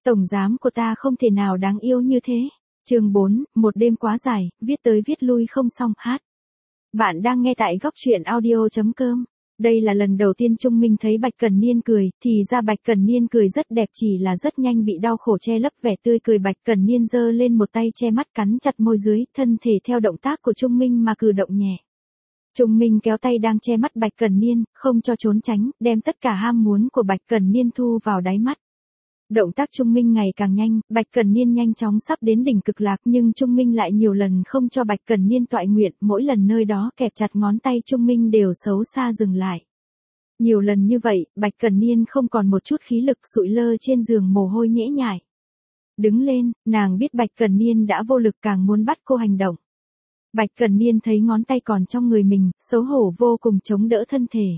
Tổng giám của ta không thể nào đáng yêu như thế. Chương 4, một đêm quá dài, viết tới viết lui không xong hát. Bạn đang nghe tại góc truyện audio.com. Đây là lần đầu tiên Trung Minh thấy Bạch Cần Niên cười, thì ra Bạch Cần Niên cười rất đẹp, chỉ là rất nhanh bị đau khổ che lấp vẻ tươi cười. Bạch Cần Niên giơ lên một tay che mắt, cắn chặt môi dưới, thân thể theo động tác của Trung Minh mà cử động nhẹ. Trung Minh kéo tay đang che mắt Bạch Cần Niên, không cho trốn tránh, đem tất cả ham muốn của Bạch Cần Niên thu vào đáy mắt. Động tác Trung Minh ngày càng nhanh, Bạch Cần Niên nhanh chóng sắp đến đỉnh cực lạc, nhưng Trung Minh lại nhiều lần không cho Bạch Cần Niên toại nguyện, mỗi lần nơi đó kẹp chặt ngón tay Trung Minh đều xấu xa dừng lại. Nhiều lần như vậy, Bạch Cần Niên không còn một chút khí lực, sụi lơ trên giường, mồ hôi nhễ nhại. Đứng lên, nàng biết Bạch Cần Niên đã vô lực, càng muốn bắt cô hành động. Bạch Cần Niên thấy ngón tay còn trong người mình, xấu hổ vô cùng chống đỡ thân thể.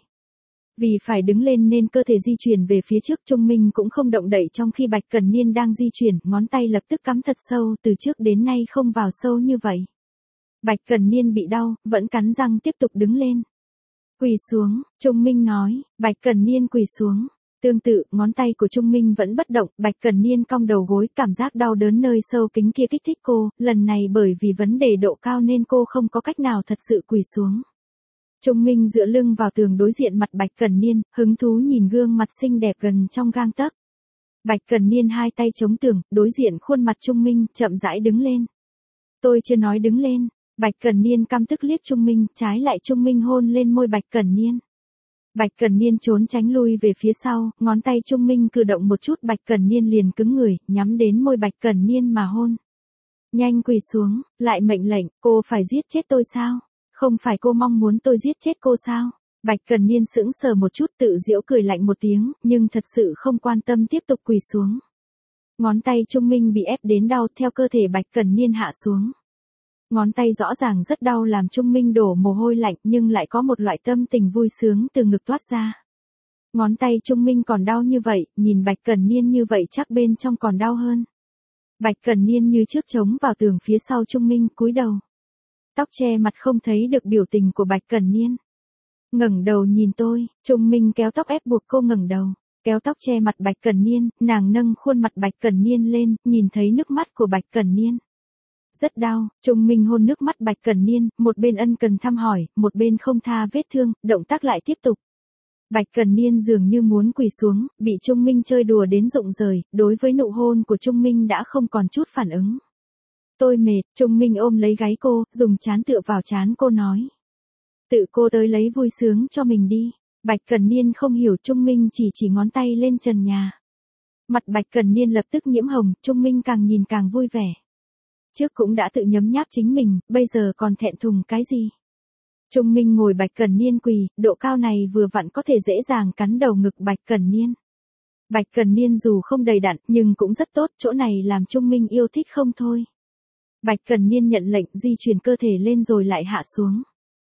Vì phải đứng lên nên cơ thể di chuyển về phía trước, Trung Minh cũng không động đậy. Trong khi Bạch Cần Niên đang di chuyển, ngón tay lập tức cắm thật sâu, từ trước đến nay không vào sâu như vậy. Bạch Cần Niên bị đau, vẫn cắn răng tiếp tục đứng lên. Quỳ xuống, Trung Minh nói. Bạch Cần Niên quỳ xuống. Tương tự, ngón tay của Trung Minh vẫn bất động, Bạch Cần Niên cong đầu gối, cảm giác đau đớn nơi sâu kính kia kích thích cô, lần này bởi vì vấn đề độ cao nên cô không có cách nào thật sự quỳ xuống. Trung Minh dựa lưng vào tường đối diện mặt Bạch Cần Niên, hứng thú nhìn gương mặt xinh đẹp gần trong gang tấc. Bạch Cần Niên hai tay chống tường, đối diện khuôn mặt Trung Minh, chậm rãi đứng lên. Tôi chưa nói đứng lên. Bạch Cần Niên căm tức liếc Trung Minh, trái lại Trung Minh hôn lên môi Bạch Cần Niên. Bạch Cần Niên trốn tránh lui về phía sau, ngón tay Trung Minh cử động một chút, Bạch Cần Niên liền cứng người, nhắm đến môi Bạch Cần Niên mà hôn. Nhanh quỳ xuống, lại mệnh lệnh, cô phải giết chết tôi sao? Không phải cô mong muốn tôi giết chết cô sao? Bạch Cần Niên sững sờ một chút, tự giễu cười lạnh một tiếng, nhưng thật sự không quan tâm, tiếp tục quỳ xuống. Ngón tay Trung Minh bị ép đến đau, theo cơ thể Bạch Cần Niên hạ xuống. Ngón tay rõ ràng rất đau, làm Trung Minh đổ mồ hôi lạnh, nhưng lại có một loại tâm tình vui sướng từ ngực toát ra. Ngón tay Trung Minh còn đau như vậy, nhìn Bạch Cần Niên như vậy chắc bên trong còn đau hơn. Bạch Cần Niên như trước chống vào tường phía sau Trung Minh, cúi đầu. Tóc che mặt không thấy được biểu tình của Bạch Cần Niên. Ngẩng đầu nhìn tôi, Trung Minh kéo tóc ép buộc cô ngẩng đầu. Kéo tóc che mặt Bạch Cần Niên, nàng nâng khuôn mặt Bạch Cần Niên lên, nhìn thấy nước mắt của Bạch Cần Niên. Rất đau, Trung Minh hôn nước mắt Bạch Cần Niên, một bên ân cần thăm hỏi, một bên không tha vết thương, động tác lại tiếp tục. Bạch Cần Niên dường như muốn quỳ xuống, bị Trung Minh chơi đùa đến rụng rời, đối với nụ hôn của Trung Minh đã không còn chút phản ứng. Tôi mệt, Trung Minh ôm lấy gáy cô, dùng trán tựa vào trán cô nói. Tự cô tới lấy vui sướng cho mình đi. Bạch Cần Niên không hiểu, Trung Minh chỉ ngón tay lên trần nhà. Mặt Bạch Cần Niên lập tức nhiễm hồng, Trung Minh càng nhìn càng vui vẻ. Trước cũng đã tự nhấm nháp chính mình, bây giờ còn thẹn thùng cái gì? Trung Minh ngồi Bạch Cần Niên quỳ, độ cao này vừa vặn có thể dễ dàng cắn đầu ngực Bạch Cần Niên. Bạch Cần Niên dù không đầy đặn, nhưng cũng rất tốt, chỗ này làm Trung Minh yêu thích không thôi. Bạch Cần Niên nhận lệnh, di chuyển cơ thể lên rồi lại hạ xuống.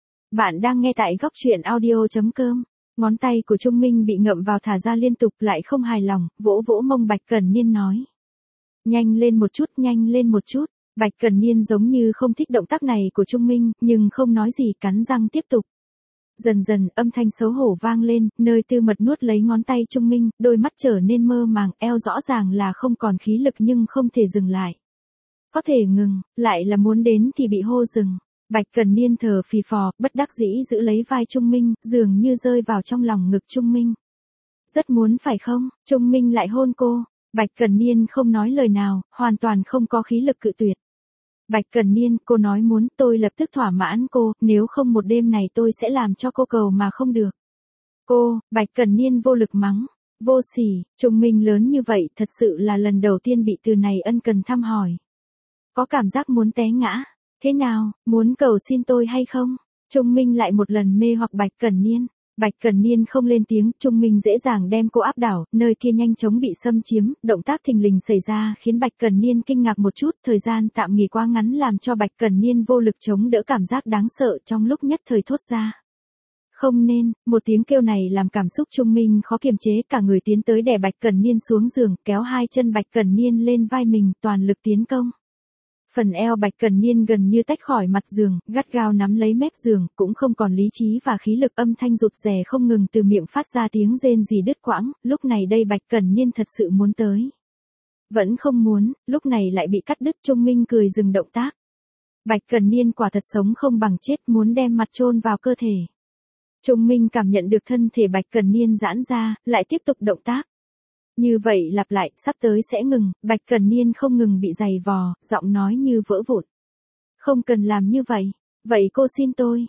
Bạn đang nghe tại góc truyện audio.com. Ngón tay của Trung Minh bị ngậm vào thả ra liên tục, lại không hài lòng, vỗ vỗ mông Bạch Cần Niên nói. Nhanh lên một chút, nhanh lên một chút. Bạch Cần Niên giống như không thích động tác này của Trung Minh, nhưng không nói gì, cắn răng tiếp tục. Dần dần, âm thanh xấu hổ vang lên, nơi Tư Mật nuốt lấy ngón tay Trung Minh, đôi mắt trở nên mơ màng, eo rõ ràng là không còn khí lực nhưng không thể dừng lại. Có thể ngừng, lại là muốn đến thì bị hô dừng. Bạch Cần Niên thở phì phò, bất đắc dĩ giữ lấy vai Trung Minh, dường như rơi vào trong lòng ngực Trung Minh. Rất muốn phải không? Trung Minh lại hôn cô. Bạch Cần Niên không nói lời nào, hoàn toàn không có khí lực cự tuyệt. Bạch Cần Niên, cô nói muốn, tôi lập tức thỏa mãn cô, nếu không một đêm này tôi sẽ làm cho cô cầu mà không được. Cô, Bạch Cần Niên vô lực mắng. Vô sỉ, Trung Minh lớn như vậy, thật sự là lần đầu tiên bị từ này ân cần thăm hỏi. Có cảm giác muốn té ngã. Thế nào, muốn cầu xin tôi hay không? Trung Minh lại một lần mê hoặc Bạch Cần Niên. Bạch Cần Niên không lên tiếng, Trung Minh dễ dàng đem cô áp đảo, nơi kia nhanh chóng bị xâm chiếm, động tác thình lình xảy ra khiến Bạch Cần Niên kinh ngạc một chút, thời gian tạm nghỉ quá ngắn làm cho Bạch Cần Niên vô lực chống đỡ cảm giác đáng sợ trong lúc nhất thời thốt ra. Không nên, một tiếng kêu này làm cảm xúc Trung Minh khó kiềm chế, cả người tiến tới đè Bạch Cần Niên xuống giường, kéo hai chân Bạch Cần Niên lên vai mình, toàn lực tiến công. Phần eo Bạch Cần Niên gần như tách khỏi mặt giường, gắt gao nắm lấy mép giường, cũng không còn lý trí và khí lực, âm thanh rụt rè không ngừng từ miệng phát ra tiếng rên rỉ đứt quãng, lúc này đây Bạch Cần Niên thật sự muốn tới. Vẫn không muốn, lúc này lại bị cắt đứt. Trung Minh cười dừng động tác. Bạch Cần Niên quả thật sống không bằng chết, muốn đem mặt chôn vào cơ thể. Trung Minh cảm nhận được thân thể Bạch Cần Niên giãn ra, lại tiếp tục động tác. Như vậy lặp lại, sắp tới sẽ ngừng. Bạch Cần Niên không ngừng bị giày vò, giọng nói như vỡ vụn. Không cần làm như vậy. Vậy cô xin tôi,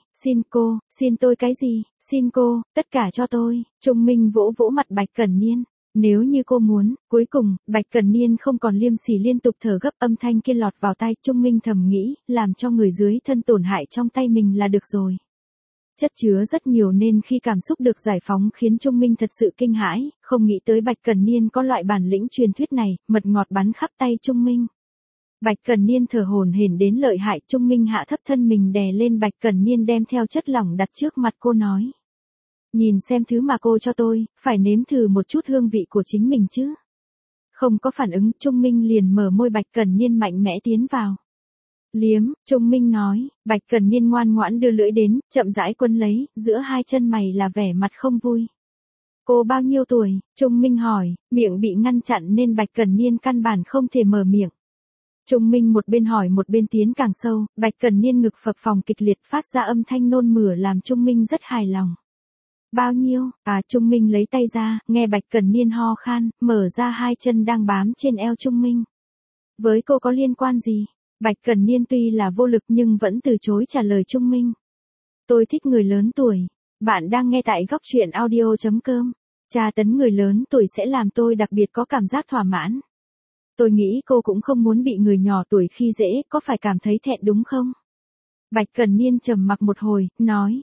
xin tôi cái gì, xin cô, tất cả cho tôi. Trung Minh vỗ vỗ mặt Bạch Cần Niên. Nếu như cô muốn, cuối cùng, Bạch Cần Niên không còn liêm sỉ liên tục thở gấp, âm thanh kia lọt vào tai. Trung Minh thầm nghĩ, làm cho người dưới thân tổn hại trong tay mình là được rồi. Chất chứa rất nhiều nên khi cảm xúc được giải phóng khiến Trung Minh thật sự kinh hãi, không nghĩ tới Bạch Cần Niên có loại bản lĩnh truyền thuyết này, mật ngọt bắn khắp tay Trung Minh. Bạch Cần Niên thở hổn hển đến lợi hại. Trung Minh hạ thấp thân mình đè lên Bạch Cần Niên, đem theo chất lỏng đặt trước mặt cô nói. Nhìn xem thứ mà cô cho tôi, phải nếm thử một chút hương vị của chính mình chứ. Không có phản ứng, Trung Minh liền mở môi. Bạch Cần Niên mạnh mẽ tiến vào. Liếm, Trung Minh nói. Bạch Cần Niên ngoan ngoãn đưa lưỡi đến, chậm rãi quấn lấy, giữa hai chân mày là vẻ mặt không vui. Cô bao nhiêu tuổi? Trung Minh hỏi, miệng bị ngăn chặn nên Bạch Cần Niên căn bản không thể mở miệng. Trung Minh một bên hỏi một bên tiến càng sâu. Bạch Cần Niên ngực phập phồng kịch liệt, phát ra âm thanh nôn mửa làm Trung Minh rất hài lòng. Bao nhiêu? Trung Minh lấy tay ra, nghe Bạch Cần Niên ho khan, mở ra hai chân đang bám trên eo Trung Minh. Với cô có liên quan gì? Bạch Cần Niên tuy là vô lực nhưng vẫn từ chối trả lời Trung Minh. Tôi thích người lớn tuổi. Bạn đang nghe tại góc truyện audio.com. Tra tấn người lớn tuổi sẽ làm tôi đặc biệt có cảm giác thỏa mãn. Tôi nghĩ cô cũng không muốn bị người nhỏ tuổi khi dễ, có phải cảm thấy thẹn đúng không? Bạch Cần Niên trầm mặc một hồi, nói.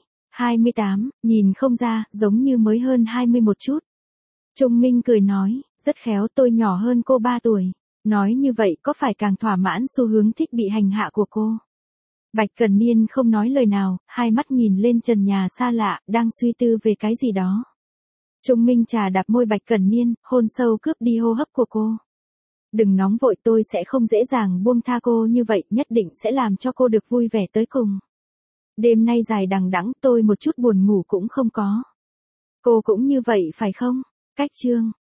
28, nhìn không ra, giống như mới hơn 20 một chút. Trung Minh cười nói, rất khéo, tôi nhỏ hơn cô 3 tuổi. Nói như vậy có phải càng thỏa mãn xu hướng thích bị hành hạ của cô? Bạch Cần Niên không nói lời nào, hai mắt nhìn lên trần nhà xa lạ, đang suy tư về cái gì đó. Trung Minh trà đạp môi Bạch Cần Niên, hôn sâu cướp đi hô hấp của cô. Đừng nóng vội, tôi sẽ không dễ dàng buông tha cô như vậy, nhất định sẽ làm cho cô được vui vẻ tới cùng. Đêm nay dài đằng đẵng, tôi một chút buồn ngủ cũng không có. Cô cũng như vậy phải không? Cách chương